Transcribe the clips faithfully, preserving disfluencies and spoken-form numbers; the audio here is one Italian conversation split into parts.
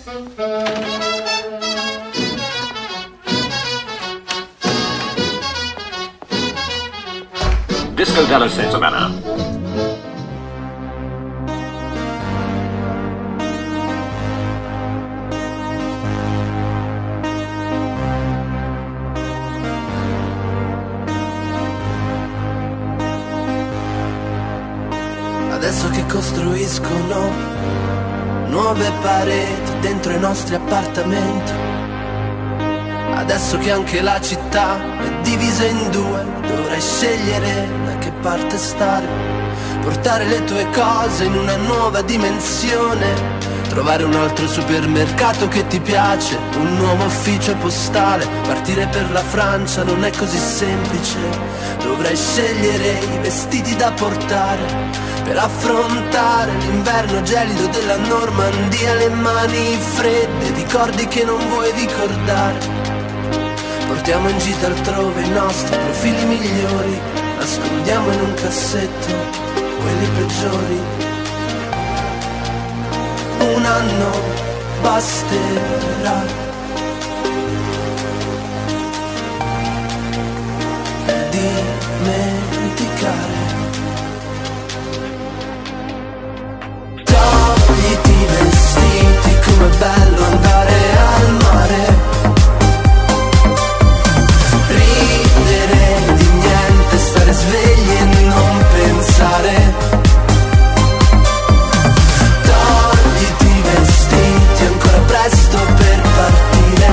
Disco della settimana. Adesso che costruiscono nuove pareti dentro i nostri appartamenti, adesso che anche la città è divisa in due, dovrai scegliere da che parte stare, portare le tue cose in una nuova dimensione, trovare un altro supermercato che ti piace, un nuovo ufficio postale, partire per la Francia non è così semplice, dovrai scegliere i vestiti da portare per affrontare l'inverno gelido della Normandia, le mani fredde, ricordi che non vuoi ricordare. Portiamo in gita altrove i nostri profili migliori, nascondiamo in un cassetto quelli peggiori. Un anno basterà per dimenticare. Togliti i vestiti, com'è bello andare al mare, ridere di niente, stare svegli e non pensare. Togliti i vestiti, è ancora presto per partire.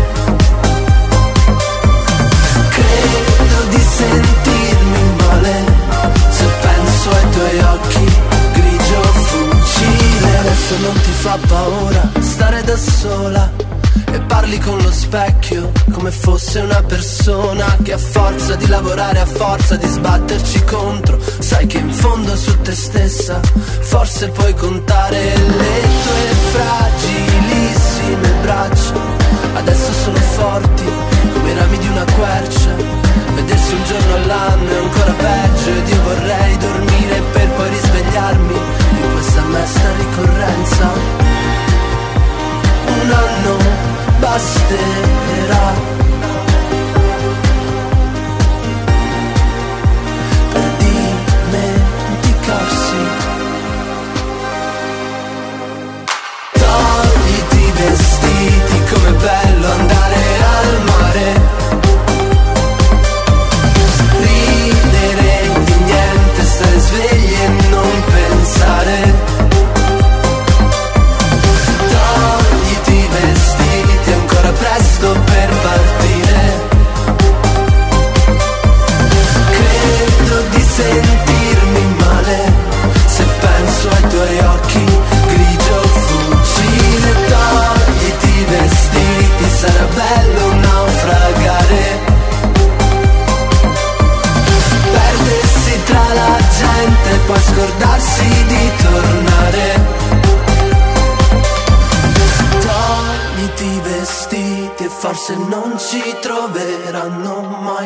Credo di sentirmi male se penso ai tuoi occhi grigio fucile. Adesso non ti fa paura stare da sola e parli con lo specchio come fosse una persona che a forza di lavorare, a forza di sbatterci contro, sai che in fondo su te stessa forse puoi contare le tue fragilissime braccia. Adesso sono forti come i rami di una quercia, vedersi un giorno all'anno è ancora peggio ed io vorrei dormire per poi risvegliarmi in questa mesta ricorrenza. Un anno basterà per dimenticarsi. Togliti i vestiti, com'è bello andare al mare, ridere di niente, stare svegli e non pensare. Presto per partire. Credo di sentirmi male se penso ai tuoi occhi grigio fucile. Togliti i vestiti, sarà bello naufragare, perdersi tra la gente e poi scordarsi di tornare. Togliti i vestiti e forse non ci troveranno mai.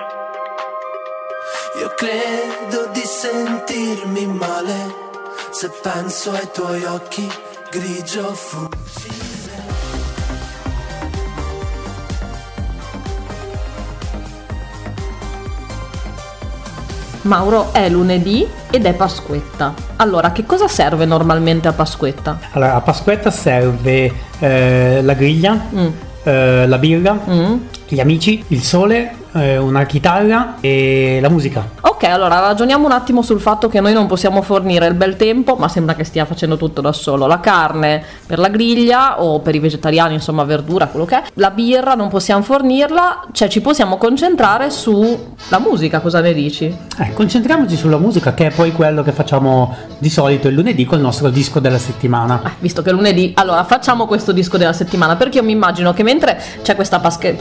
Io credo di sentirmi male se penso ai tuoi occhi grigio fucile. Mauro, è lunedì ed è Pasquetta. Allora, che cosa serve normalmente a Pasquetta? Allora, a Pasquetta serve eh, la griglia, mm. eh, la birra, mm. gli amici, il sole, eh, una chitarra e la musica. Ok, allora ragioniamo un attimo sul fatto che noi non possiamo fornire il bel tempo, ma sembra che stia facendo tutto da solo. La carne per la griglia o per i vegetariani, insomma verdura, quello che è. La birra non possiamo fornirla, cioè ci possiamo concentrare sulla musica, cosa ne dici? Eh, concentriamoci sulla musica, che è poi quello che facciamo di solito il lunedì col nostro disco della settimana. Eh, visto che lunedì, allora facciamo questo disco della settimana, perché io mi immagino che mentre c'è questa pasche- Pasquetta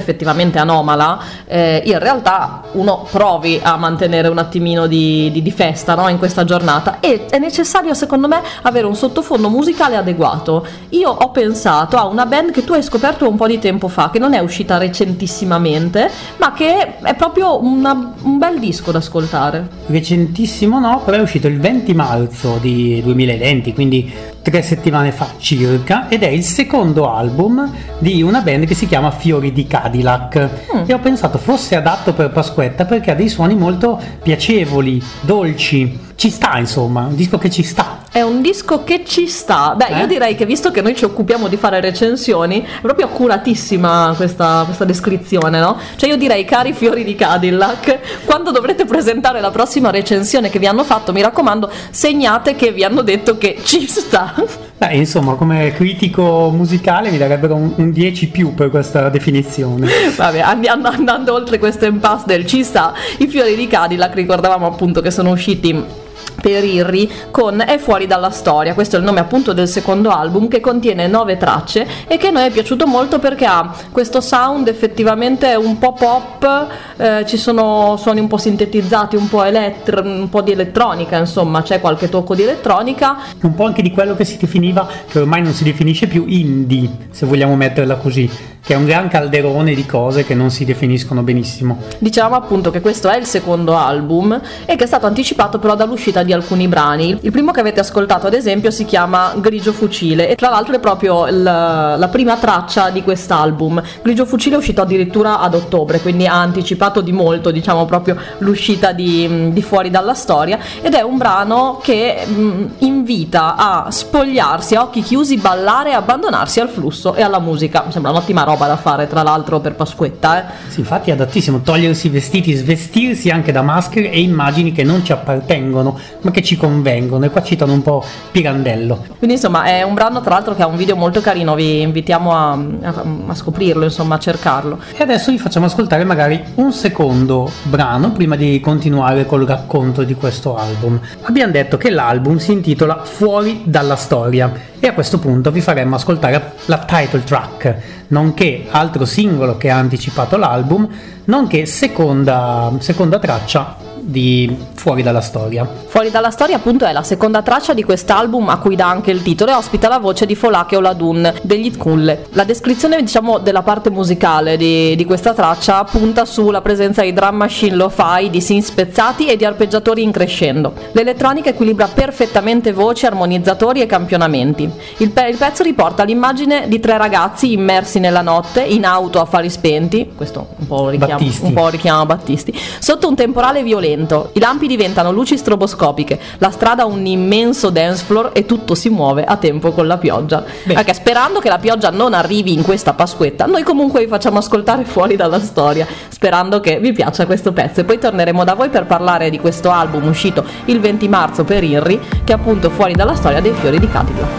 effettivamente anomala, eh, in realtà uno provi a mantenere un attimino di, di, di festa, no? In questa giornata, e è necessario secondo me avere un sottofondo musicale adeguato. Io ho pensato a una band che tu hai scoperto un po' di tempo fa, che non è uscita recentissimamente, ma che è proprio una, un bel disco da ascoltare. Recentissimo no, però è uscito il venti marzo di duemilaventi, quindi tre settimane fa circa, ed è il secondo album di una band che si chiama Fiori di Cadillac, mm. e ho pensato fosse adatto per Pasquetta perché ha dei suoni molto piacevoli, dolci, ci sta, insomma, un disco che ci sta. È un disco che ci sta. Beh, eh? io direi che visto che noi ci occupiamo di fare recensioni, è proprio accuratissima questa, questa descrizione, no? Cioè io direi, cari Fiori di Cadillac, quando dovrete presentare la prossima recensione che vi hanno fatto, mi raccomando, segnate che vi hanno detto che ci sta. Beh, insomma, come critico musicale mi darebbero un, un dieci più per questa definizione. Vabbè, andando, andando oltre questo impasse del ci sta, i Fiori di Cadillac, ricordavamo appunto che sono usciti per Irri con È fuori dalla storia. Questo è il nome appunto del secondo album, che contiene nove tracce e che a noi è piaciuto molto perché ha questo sound effettivamente un po' pop, eh, ci sono suoni un po' sintetizzati, un po' elettro, un po' di elettronica, insomma c'è qualche tocco di elettronica, un po' anche di quello che si definiva, che ormai non si definisce più indie, se vogliamo metterla così, che è un gran calderone di cose che non si definiscono benissimo. Dicevamo appunto che questo è il secondo album e che è stato anticipato però dall'uscita di alcuni brani. Il primo che avete ascoltato ad esempio si chiama Grigio Fucile e tra l'altro è proprio il, la prima traccia di quest'album. Grigio Fucile è uscito addirittura ad ottobre, quindi ha anticipato di molto, diciamo, proprio l'uscita di, di Fuori dalla storia, ed è un brano che mh, invita a spogliarsi a occhi chiusi, ballare e abbandonarsi al flusso e alla musica. Mi sembra un'ottima roba da fare tra l'altro per Pasquetta, eh? Sì, infatti è adattissimo, togliersi i vestiti, svestirsi anche da maschere e immagini che non ci appartengono ma che ci convengono, e qua citano un po' Pirandello. Quindi insomma è un brano tra l'altro che ha un video molto carino, vi invitiamo a, a, a scoprirlo, insomma a cercarlo. E adesso vi facciamo ascoltare magari un secondo brano prima di continuare col racconto di questo album. Abbiamo detto che l'album si intitola Fuori dalla storia e a questo punto vi faremo ascoltare la title track, nonché altro singolo che ha anticipato l'album, nonché seconda, seconda traccia di Fuori dalla storia. Fuori dalla storia appunto è la seconda traccia di quest'album, a cui dà anche il titolo, e ospita la voce di Folake Oladun degli Tkulle. La descrizione, diciamo, della parte musicale di, di questa traccia punta sulla presenza di drum machine lo-fi, di synth spezzati e di arpeggiatori in crescendo. L'elettronica equilibra perfettamente voci, armonizzatori e campionamenti. Il, pe- il pezzo riporta l'immagine di tre ragazzi immersi nella notte, in auto a fari spenti, questo un po' richiama Battisti, un po' richiama Battisti, sotto un temporale violento. I lampi diventano luci stroboscopiche, la strada un immenso dance floor e tutto si muove a tempo con la pioggia. Beh. Perché sperando che la pioggia non arrivi in questa Pasquetta, noi comunque vi facciamo ascoltare Fuori dalla storia, sperando che vi piaccia questo pezzo, e poi torneremo da voi per parlare di questo album uscito il venti marzo per Irri, che è appunto Fuori dalla storia dei Fiori di Cadillac.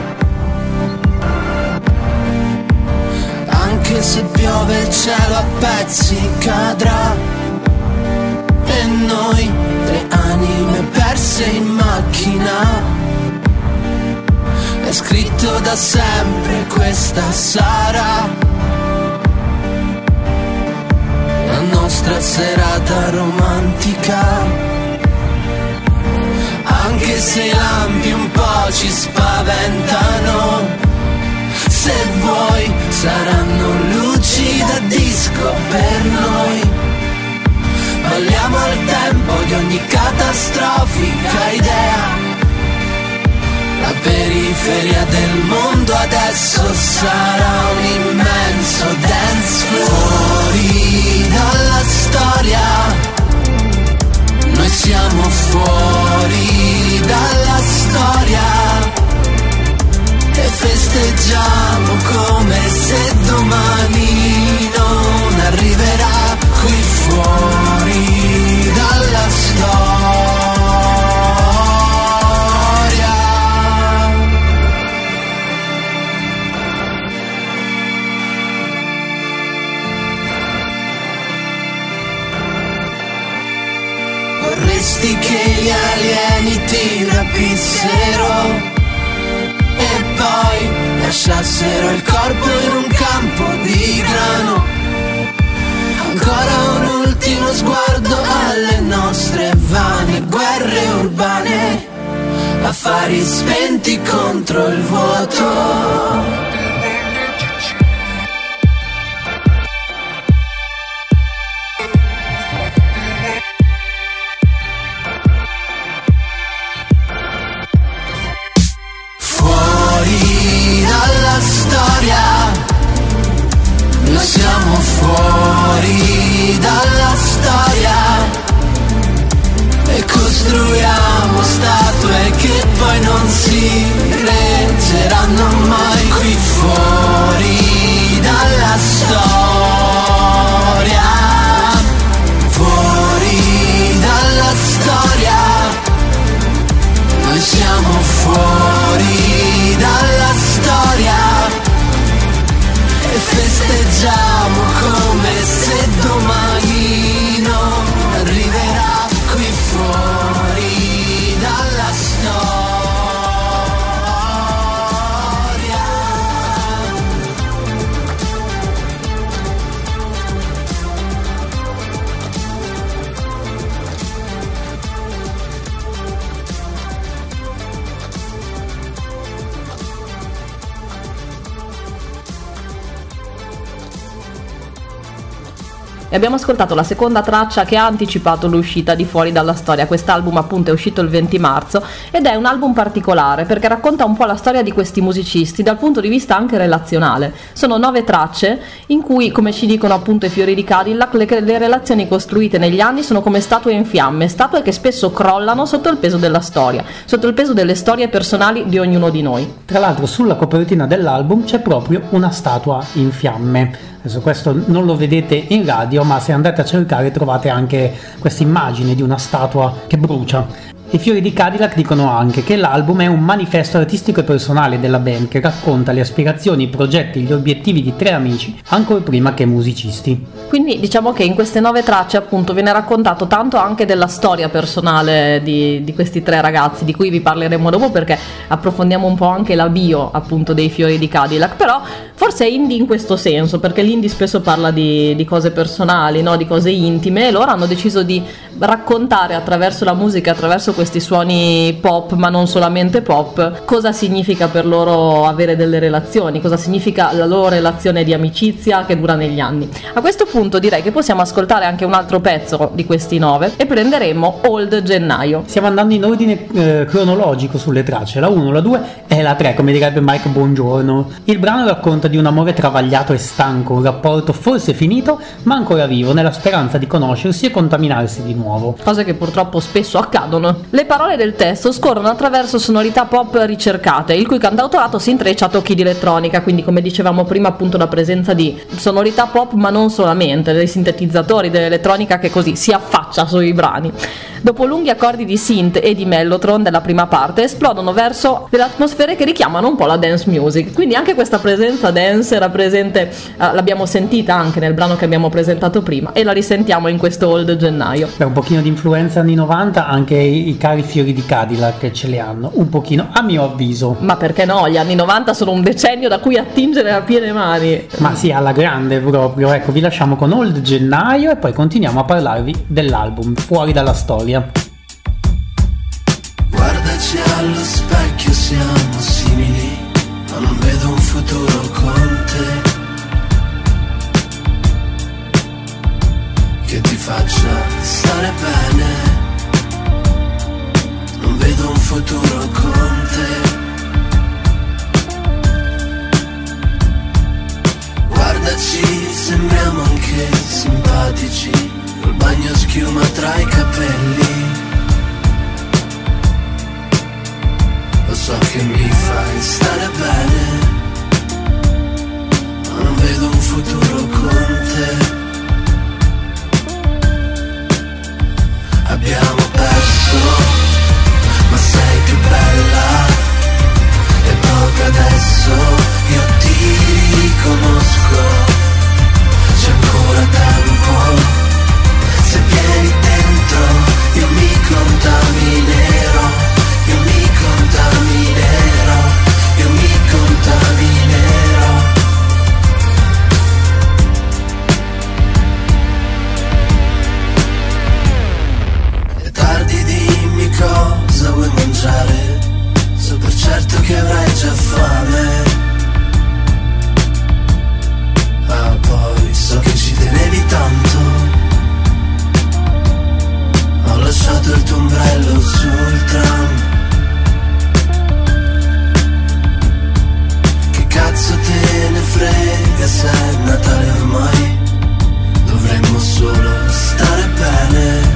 Anche se piove il cielo a pezzi cadrà, e noi, tre anime perse in macchina, è scritto da sempre, questa sarà la nostra serata romantica. Anche se i lampi un po' ci spaventano, se vuoi saranno luci da disco per noi. Balliamo al tempo di ogni catastrofica idea. La periferia del mondo adesso sarà un immenso dance floor. Fuori dalla storia, noi siamo fuori dalla storia e festeggiamo come se domani non arriverà qui fuori dalla storia. Vorresti che gli alieni ti rapissero e poi lasciassero il corpo in un campo di grano. sguardo alle nostre vane guerre urbane, affari spenti contro il vuoto. Noi siamo fuori dalla storia e costruiamo statue che poi non si reggeranno mai qui fuori dalla storia, fuori dalla storia. Noi siamo fuori dalla storia e festeggiamo come se domani non arriverà qui fuori dalla storia. E abbiamo ascoltato la seconda traccia che ha anticipato l'uscita di Fuori dalla Storia. Quest'album appunto è uscito il venti marzo ed è un album particolare perché racconta un po' la storia di questi musicisti dal punto di vista anche relazionale. Sono nove tracce in cui, come ci dicono appunto i Fiori di Cadillac, le, le relazioni costruite negli anni sono come statue in fiamme, statue che spesso crollano sotto il peso della storia, sotto il peso delle storie personali di ognuno di noi. Tra l'altro sulla copertina dell'album c'è proprio una statua in fiamme. Adesso questo non lo vedete in radio, ma se andate a cercare trovate anche questa immagine di una statua che brucia. I Fiori di Cadillac dicono anche che l'album è un manifesto artistico e personale della band che racconta le aspirazioni, i progetti, gli obiettivi di tre amici, ancora prima che musicisti. Quindi diciamo che in queste nove tracce appunto viene raccontato tanto anche della storia personale di, di questi tre ragazzi, di cui vi parleremo dopo perché approfondiamo un po' anche la bio appunto dei Fiori di Cadillac, però forse è indie in questo senso, perché l'indie spesso parla di, di cose personali, no? Di cose intime, e loro hanno deciso di raccontare attraverso la musica, attraverso questi suoni pop, ma non solamente pop, cosa significa per loro avere delle relazioni, cosa significa la loro relazione di amicizia che dura negli anni. A questo punto direi che possiamo ascoltare anche un altro pezzo di questi nove e prenderemo Old Gennaio. Stiamo andando in ordine eh, cronologico sulle tracce, la uno, la due e la tre, come direbbe Mike Buongiorno. Il brano racconta di un amore travagliato e stanco, un rapporto forse finito ma ancora vivo, nella speranza di conoscersi e contaminarsi di nuovo. Cose che purtroppo spesso accadono. Le parole del testo scorrono attraverso sonorità pop ricercate, il cui cantautorato si intreccia a tocchi di elettronica, quindi come dicevamo prima appunto la presenza di sonorità pop ma non solamente, dei sintetizzatori, dell'elettronica che così si affaccia sui brani. Dopo lunghi accordi di synth e di mellotron della prima parte esplodono verso delle atmosfere che richiamano un po' la dance music, quindi anche questa presenza dance era presente, eh, l'abbiamo sentita anche nel brano che abbiamo presentato prima e la risentiamo in questo Old Gennaio. Beh, un pochino di influenza anni novanta anche i, i cari Fiori di Cadillac ce le hanno, un pochino a mio avviso. Ma perché no, gli anni novanta sono un decennio da cui attingere a piene mani. Ma sì, alla grande proprio. Ecco, vi lasciamo con Old Gennaio e poi continuiamo a parlarvi dell'album Fuori dalla Storia. Guardaci allo specchio, siamo simili, ma non vedo un futuro con te che ti faccia stare bene. Non vedo un futuro con te. Guardaci, sembriamo anche simpatici, col bagno schiuma tra i capelli. Lo so che mi fai stare bene, ma non vedo un futuro con te. Abbiamo perso, ma sei più bella, e proprio adesso io ti riconosco. C'è ancora tempo, se vieni dentro io mi contaminerò, io mi contaminerò, io mi contaminerò. se è Natale ormai, dovremmo solo stare bene,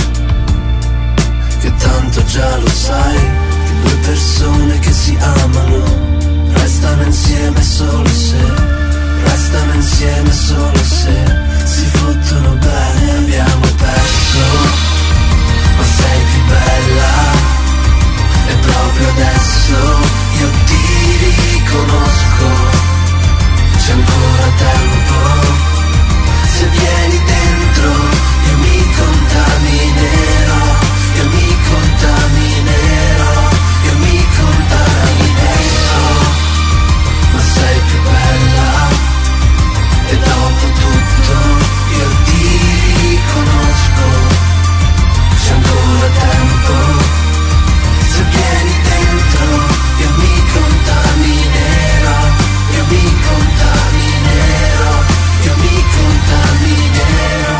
che tanto già lo sai, che due persone che si amano restano insieme solo se, restano insieme solo se si fottono bene. Abbiamo perso, ma sei più bella, e proprio adesso io ti riconosco, c'è ancora tempo, se vieni dentro io mi contaminerò, io mi contaminerò, io mi contaminerò, ma sei più bella, e dopo tutto io ti riconosco, c'è ancora tempo, se vieni dentro io mi contaminerò, io mi contaminerò, io mi contaminerò.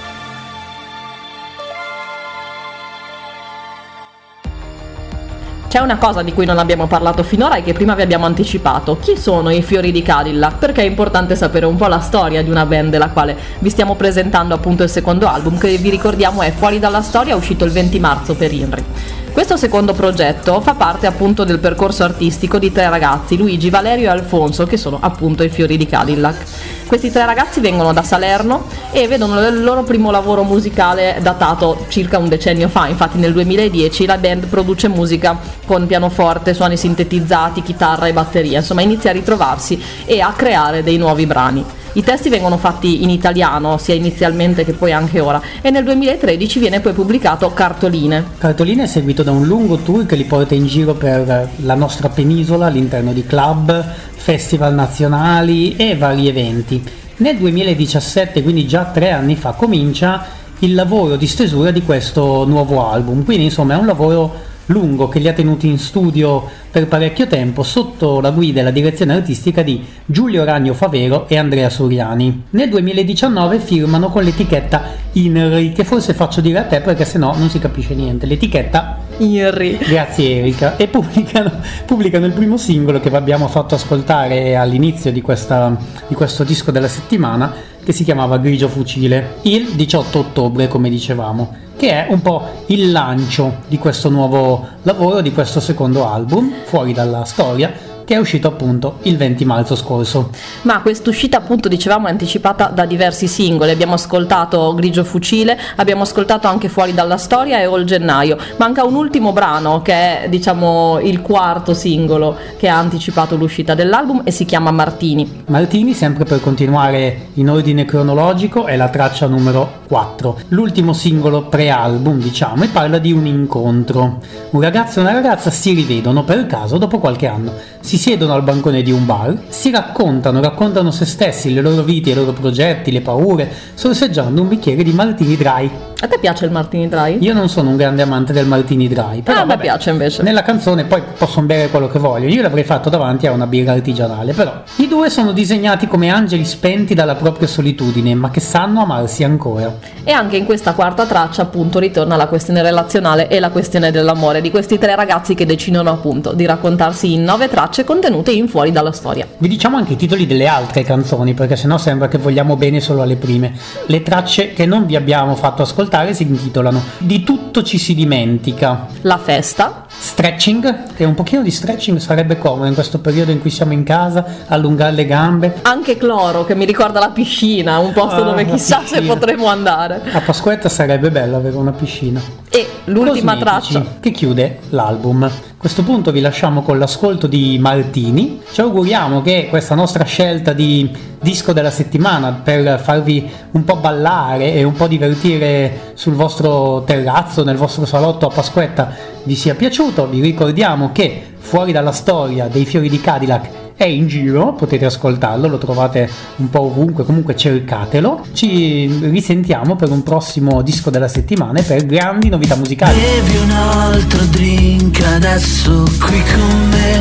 C'è una cosa di cui non abbiamo parlato finora e che prima vi abbiamo anticipato. Chi sono i Fiori di Cadillac? Perché è importante sapere un po' la storia di una band della quale vi stiamo presentando appunto il secondo album, che vi ricordiamo è Fuori dalla Storia, uscito il venti marzo per INRI. Questo secondo progetto fa parte appunto del percorso artistico di tre ragazzi, Luigi, Valerio e Alfonso, che sono appunto i Fiori di Cadillac. Questi tre ragazzi vengono da Salerno e vedono il loro primo lavoro musicale datato circa un decennio fa. Infatti nel duemiladieci la band produce musica con pianoforte, suoni sintetizzati, chitarra e batteria, insomma inizia a ritrovarsi e a creare dei nuovi brani. I testi vengono fatti in italiano, sia inizialmente che poi anche ora, e nel duemilatredici viene poi pubblicato Cartoline. Cartoline è seguito da un lungo tour che li porta in giro per la nostra penisola all'interno di club, festival nazionali e vari eventi. Nel duemiladiciassette, quindi già tre anni fa, comincia il lavoro di stesura di questo nuovo album, quindi insomma è un lavoro lungo che li ha tenuti in studio per parecchio tempo sotto la guida e la direzione artistica di Giulio Ragno Favero e Andrea Suriani. Nel duemiladiciannove firmano con l'etichetta INRI, che forse faccio dire a te perché sennò non si capisce niente, l'etichetta INRI. Grazie Erika. E pubblicano, pubblicano il primo singolo che vi abbiamo fatto ascoltare all'inizio di, questa, di questo disco della settimana, che si chiamava Grigio Fucile, il diciotto ottobre, come dicevamo, che è un po' il lancio di questo nuovo lavoro, di questo secondo album, Fuori dalla Storia, che è uscito appunto il venti marzo scorso. Ma quest'uscita appunto dicevamo è anticipata da diversi singoli. Abbiamo ascoltato Grigio Fucile, abbiamo ascoltato anche Fuori dalla Storia e All Gennaio. Manca un ultimo brano che è diciamo il quarto singolo che ha anticipato l'uscita dell'album e si chiama Martini. Martini, sempre per continuare in ordine cronologico, è la traccia numero quattro, l'ultimo singolo pre-album diciamo, e parla di un incontro. Un ragazzo e una ragazza si rivedono per caso dopo qualche anno, si siedono al bancone di un bar, si raccontano, raccontano se stessi, le loro vite, i loro progetti, le paure, sorseggiando un bicchiere di Martini Dry. A te piace il Martini Dry? Io non sono un grande amante del Martini Dry, però ah, a me vabbè, piace invece. Nella canzone poi posso bere quello che voglio, io l'avrei fatto davanti a una birra artigianale, però i due sono disegnati come angeli spenti dalla propria solitudine, ma che sanno amarsi ancora. E anche in questa quarta traccia appunto ritorna la questione relazionale e la questione dell'amore di questi tre ragazzi che decidono appunto di raccontarsi in nove tracce contenute in Fuori dalla Storia. Vi diciamo anche i titoli delle altre canzoni, perché sennò sembra che vogliamo bene solo alle prime. Le tracce che non vi abbiamo fatto ascoltare si intitolano Di tutto ci si dimentica, La festa, Stretching, che un pochino di stretching sarebbe comodo in questo periodo in cui siamo in casa, allungare le gambe. anche Cloro, che mi ricorda la piscina, un posto Ah, dove la chissà piscina. se potremo andare. A Pasquetta sarebbe bello avere una piscina. E l'ultima Cosmetici, traccia che chiude l'album. A questo punto vi lasciamo con l'ascolto di Martini. Ci auguriamo che questa nostra scelta di disco della settimana, per farvi un po' ballare e un po' divertire sul vostro terrazzo, nel vostro salotto a Pasquetta, vi sia piaciuto. Vi ricordiamo che Fuori dalla Storia dei Fiori di Cadillac è in giro, potete ascoltarlo, lo trovate un po' ovunque, comunque cercatelo. Ci risentiamo per un prossimo disco della settimana e per grandi novità musicali. Bevi un altro drink adesso qui con me,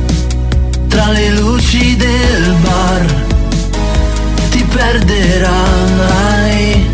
tra le luci del bar ti perderai,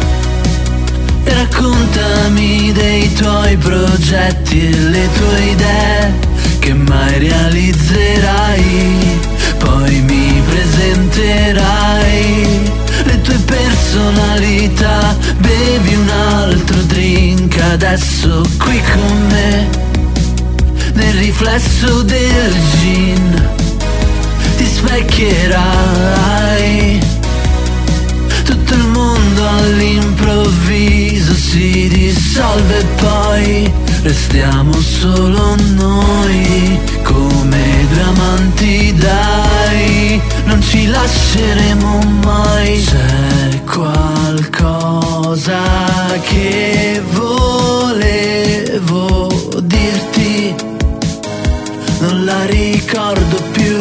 e raccontami dei tuoi progetti e le tue idee che mai realizzerai. Poi mi presenterai specchierai le tue personalità. Bevi un altro drink adesso qui con me, nel riflesso del gin ti specchierai. Tutto il mondo all'improvviso si dissolve e poi restiamo solo noi, come due amanti, dai, non ci lasceremo mai. C'è qualcosa che volevo dirti, non la ricordo più.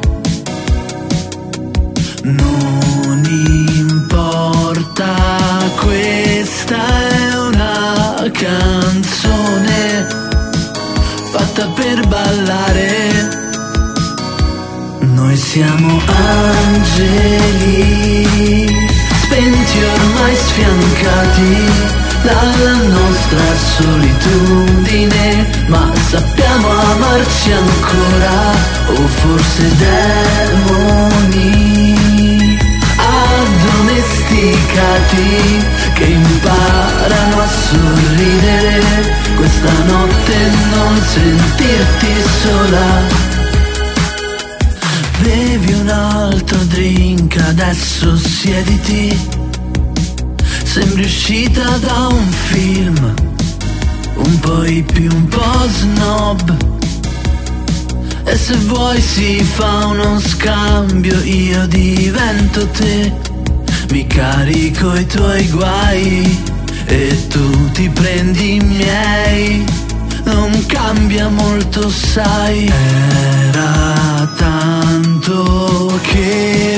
Non importa, questa è una canzone fatta per ballare. Noi siamo angeli, spenti ormai sfiancati dalla nostra solitudine, ma sappiamo amarci ancora, o forse demoni addomesticati che imparano a sorridere questa notte e non sentirti sola. Bevi un altro drink adesso, siediti, sembri uscita da un film, un po' hippie, un po' snob. E se vuoi si fa uno scambio, io divento te, mi carico i tuoi guai e tu ti prendi i miei. Non cambia molto, sai, era tanto che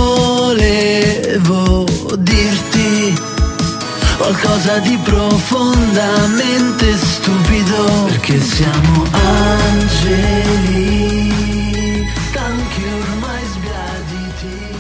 volevo dirti qualcosa di profondamente stupido, perché siamo angeli, stanchi ormai sbiaditi.